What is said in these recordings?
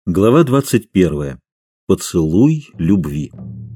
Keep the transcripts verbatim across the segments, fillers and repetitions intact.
Глава двадцать первая. Поцелуй любви.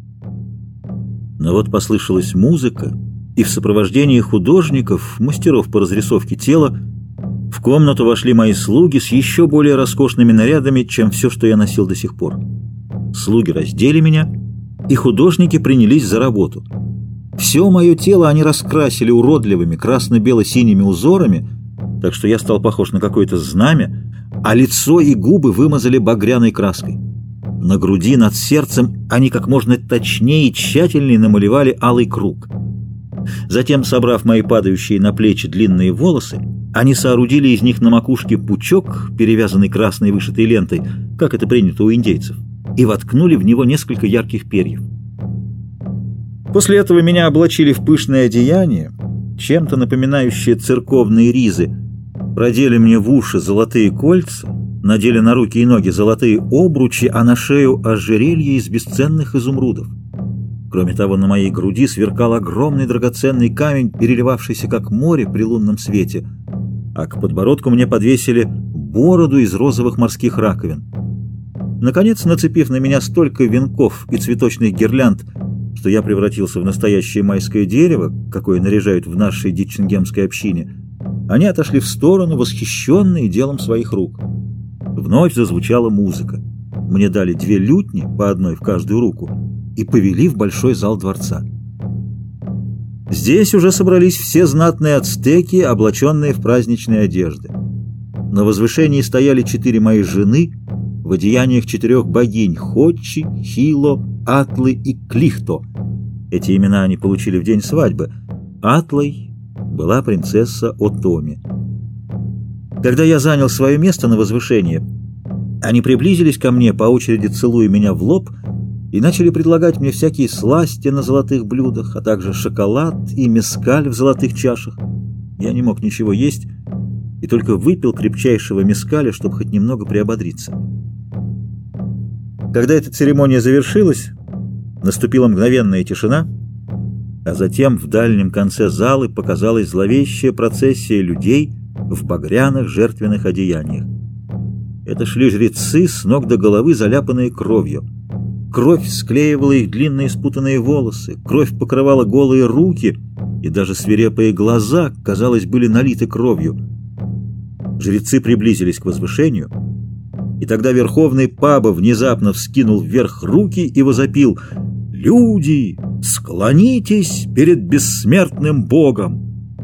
Но вот послышалась музыка, и в сопровождении художников, мастеров по разрисовке тела, в комнату вошли мои слуги с еще более роскошными нарядами, чем все, что я носил до сих пор. Слуги раздели меня, и художники принялись за работу. Все мое тело они раскрасили уродливыми красно-бело-синими узорами, так что я стал похож на какое-то знамя, а лицо и губы вымазали багряной краской. На груди над сердцем они как можно точнее и тщательнее намалевали алый круг. Затем, собрав мои падающие на плечи длинные волосы, они соорудили из них на макушке пучок, перевязанный красной вышитой лентой, как это принято у индейцев, и воткнули в него несколько ярких перьев. После этого меня облачили в пышное одеяние, чем-то напоминающее церковные ризы, продели мне в уши золотые кольца, надели на руки и ноги золотые обручи, а на шею ожерелье из бесценных изумрудов. Кроме того, на моей груди сверкал огромный драгоценный камень, переливавшийся как море при лунном свете, а к подбородку мне подвесили бороду из розовых морских раковин. Наконец, нацепив на меня столько венков и цветочных гирлянд, что я превратился в настоящее майское дерево, какое наряжают в нашей дитчингемской общине, они отошли в сторону, восхищенные делом своих рук. Вновь зазвучала музыка. Мне дали две лютни, по одной в каждую руку, и повели в большой зал дворца. Здесь уже собрались все знатные ацтеки, облаченные в праздничные одежды. На возвышении стояли четыре мои жены в одеяниях четырех богинь — Хочи, Хило, Атлы и Клихто. Эти имена они получили в день свадьбы. Атлой была принцесса Отоми. Когда я занял свое место на возвышении, они приблизились ко мне, по очереди целуя меня в лоб, и начали предлагать мне всякие сласти на золотых блюдах, а также шоколад и мескаль в золотых чашах. Я не мог ничего есть и только выпил крепчайшего мескаля, чтобы хоть немного приободриться. Когда эта церемония завершилась, наступила мгновенная тишина, а затем в дальнем конце залы показалась зловещая процессия людей в багряных жертвенных одеяниях. Это шли жрецы, с ног до головы заляпанные кровью. Кровь склеивала их длинные спутанные волосы, кровь покрывала голые руки, и даже свирепые глаза, казалось, были налиты кровью. Жрецы приблизились к возвышению, и тогда верховный Паба внезапно вскинул вверх руки и возопил: «Люди, склонитесь перед бессмертным Богом!»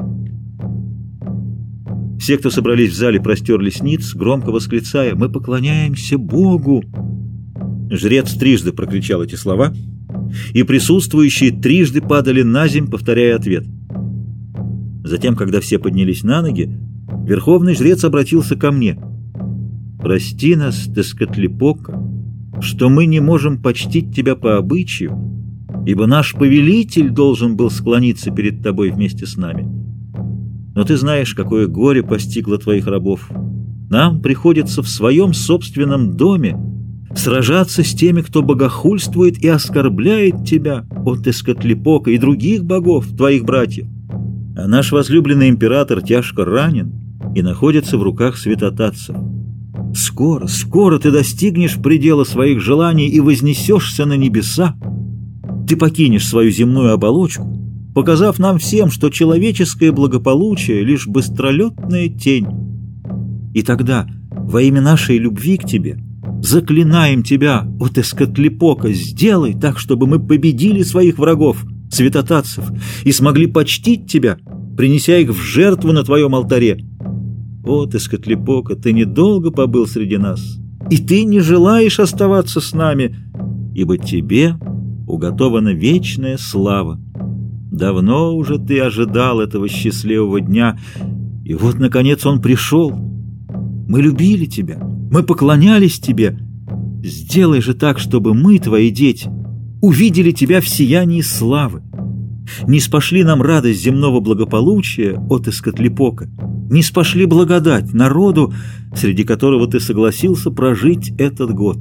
Все, кто собрались в зале, простерлись ниц, громко восклицая: «Мы поклоняемся Богу!» Жрец трижды прокричал эти слова, и присутствующие трижды падали на земь, повторяя ответ. Затем, когда все поднялись на ноги, верховный жрец обратился ко мне: «Прости нас, Тескатлипока, что мы не можем почтить тебя по обычаю, ибо наш повелитель должен был склониться перед тобой вместе с нами. Но ты знаешь, какое горе постигло твоих рабов. Нам приходится в своем собственном доме сражаться с теми, кто богохульствует и оскорбляет тебя, о Тескатлипока, и других богов, твоих братьев. А наш возлюбленный император тяжко ранен и находится в руках святотатцев. Скоро, скоро ты достигнешь предела своих желаний и вознесешься на небеса. Ты покинешь свою земную оболочку, показав нам всем, что человеческое благополучие — лишь быстролетная тень. И тогда, во имя нашей любви к тебе, заклинаем тебя, о Тескатлипока, сделай так, чтобы мы победили своих врагов, святотатцев, и смогли почтить тебя, принеся их в жертву на твоем алтаре. О, Тескатлипока, ты недолго побыл среди нас, и ты не желаешь оставаться с нами, ибо тебе уготована вечная слава. Давно уже ты ожидал этого счастливого дня, и вот, наконец, он пришел. Мы любили тебя, мы поклонялись тебе. Сделай же так, чтобы мы, твои дети, увидели тебя в сиянии славы. Не спошли нам радость земного благополучия, о Тескатлипока, не спошли благодать народу, среди которого ты согласился прожить этот год».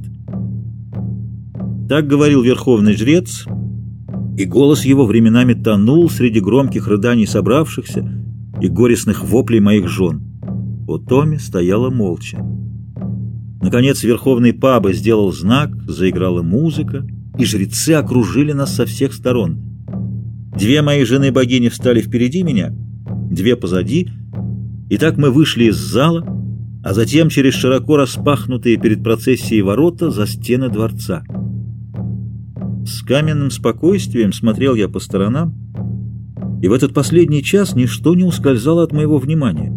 Так говорил верховный жрец, и голос его временами тонул среди громких рыданий собравшихся и горестных воплей моих жен. Отоми стояла молча. Наконец верховный Паба сделал знак, заиграла музыка, и жрецы окружили нас со всех сторон. Две мои жены-богини встали впереди меня, две позади, и так мы вышли из зала, а затем через широко распахнутые перед процессией ворота за стены дворца. С каменным спокойствием смотрел я по сторонам, и в этот последний час ничто не ускользало от моего внимания.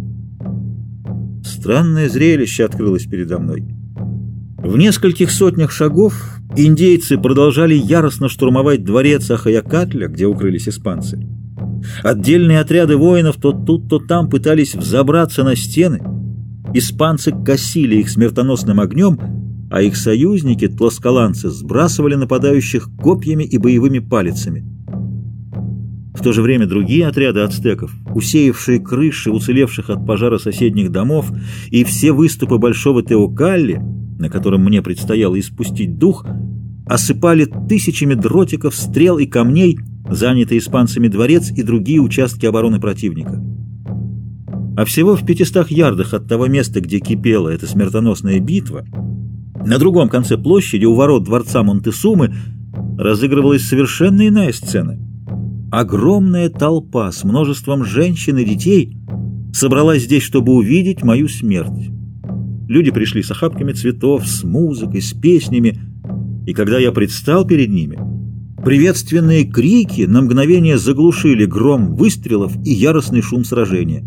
Странное зрелище открылось передо мной. В нескольких сотнях шагов индейцы продолжали яростно штурмовать дворец Ахаякатля, где укрылись испанцы. Отдельные отряды воинов то тут, то там пытались взобраться на стены. Испанцы косили их смертоносным огнем, а их союзники, тласкаланцы, сбрасывали нападающих копьями и боевыми палицами. В то же время другие отряды ацтеков, усеявшие крыши уцелевших от пожара соседних домов и все выступы Большого Теокалли, на котором мне предстояло испустить дух, осыпали тысячами дротиков, стрел и камней занятый испанцами дворец и другие участки обороны противника. А всего в пятистах ярдах от того места, где кипела эта смертоносная битва, на другом конце площади, у ворот дворца Монтесумы, разыгрывалась совершенно иная сцена. Огромная толпа с множеством женщин и детей собралась здесь, чтобы увидеть мою смерть. Люди пришли с охапками цветов, с музыкой, с песнями, и когда я предстал перед ними, приветственные крики на мгновение заглушили гром выстрелов и яростный шум сражения.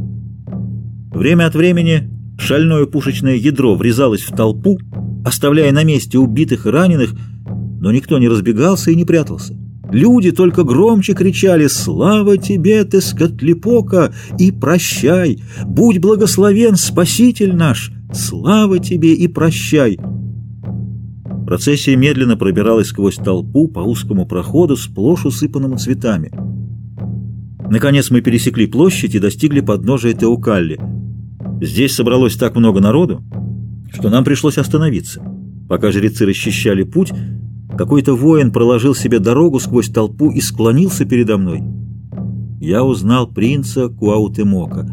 Время от времени шальное пушечное ядро врезалось в толпу, оставляя на месте убитых и раненых, но никто не разбегался и не прятался. Люди только громче кричали: «Слава тебе, Тескатлипока, и прощай! Будь благословен, Спаситель наш! Слава тебе и прощай!» Процессия медленно пробиралась сквозь толпу по узкому проходу, сплошь усыпанному цветами. Наконец мы пересекли площадь и достигли подножия Теокалли. Здесь собралось так много народу, что нам пришлось остановиться. Пока жрецы расчищали путь, какой-то воин проложил себе дорогу сквозь толпу и склонился передо мной. Я узнал принца Куаутемока.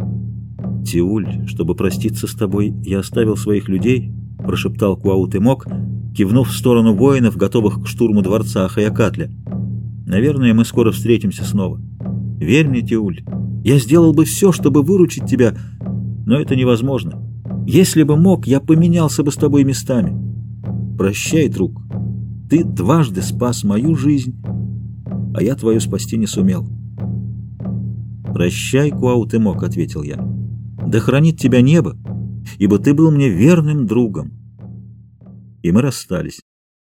«Тиуль, чтобы проститься с тобой, я оставил своих людей», — прошептал Куаутемок, кивнув в сторону воинов, готовых к штурму дворца Ахаякатля. «Наверное, мы скоро встретимся снова. Верь мне, Тиуль, я сделал бы все, чтобы выручить тебя, но это невозможно. Если бы мог, я поменялся бы с тобой местами. Прощай, друг. Ты дважды спас мою жизнь, а я твою спасти не сумел». «Прощай, Куаутемок», — ответил я. «Да хранит тебя небо, ибо ты был мне верным другом». И мы расстались.